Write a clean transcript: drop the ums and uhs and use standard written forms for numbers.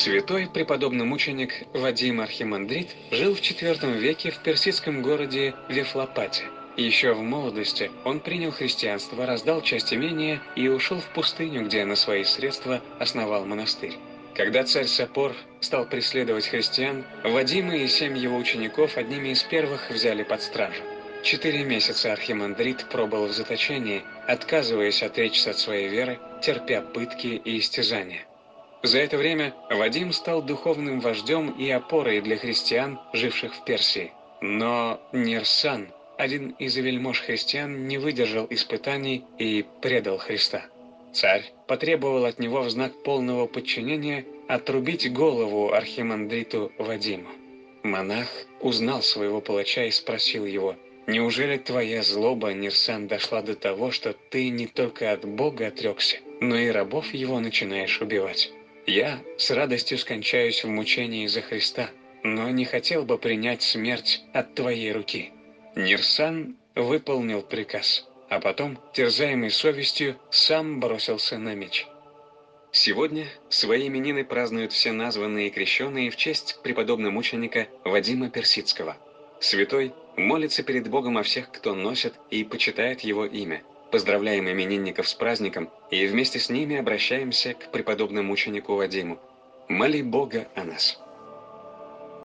Святой преподобный мученик Вадим Архимандрит жил в IV веке в персидском городе Вифлопате. Еще в молодости он принял христианство, раздал часть имения и ушел в пустыню, где на свои средства основал монастырь. Когда царь Сапор стал преследовать христиан, Вадима и 7 его учеников одними из первых взяли под стражу. 4 месяца архимандрит пробыл в заточении, отказываясь отречься от своей веры, терпя пытки и истязания. За это время Вадим стал духовным вождем и опорой для христиан, живших в Персии. Но Нирсан, один из вельмож христиан, не выдержал испытаний и предал Христа. Царь потребовал от него в знак полного подчинения отрубить голову архимандриту Вадиму. Монах узнал своего палача и спросил его: «Неужели твоя злоба, Нирсан, дошла до того, что ты не только от Бога отрекся, но и рабов его начинаешь убивать? Я с радостью скончаюсь в мучении за Христа, но не хотел бы принять смерть от твоей руки». Нирсан выполнил приказ, а потом, терзаемый совестью, сам бросился на меч. Сегодня свои именины празднуют все названные и крещенные в честь преподобного мученика Вадима Персидского. Святой молится перед Богом о всех, кто носит и почитает его имя. Поздравляем именинников с праздником и вместе с ними обращаемся к преподобному мученику Вадиму. Моли Бога о нас.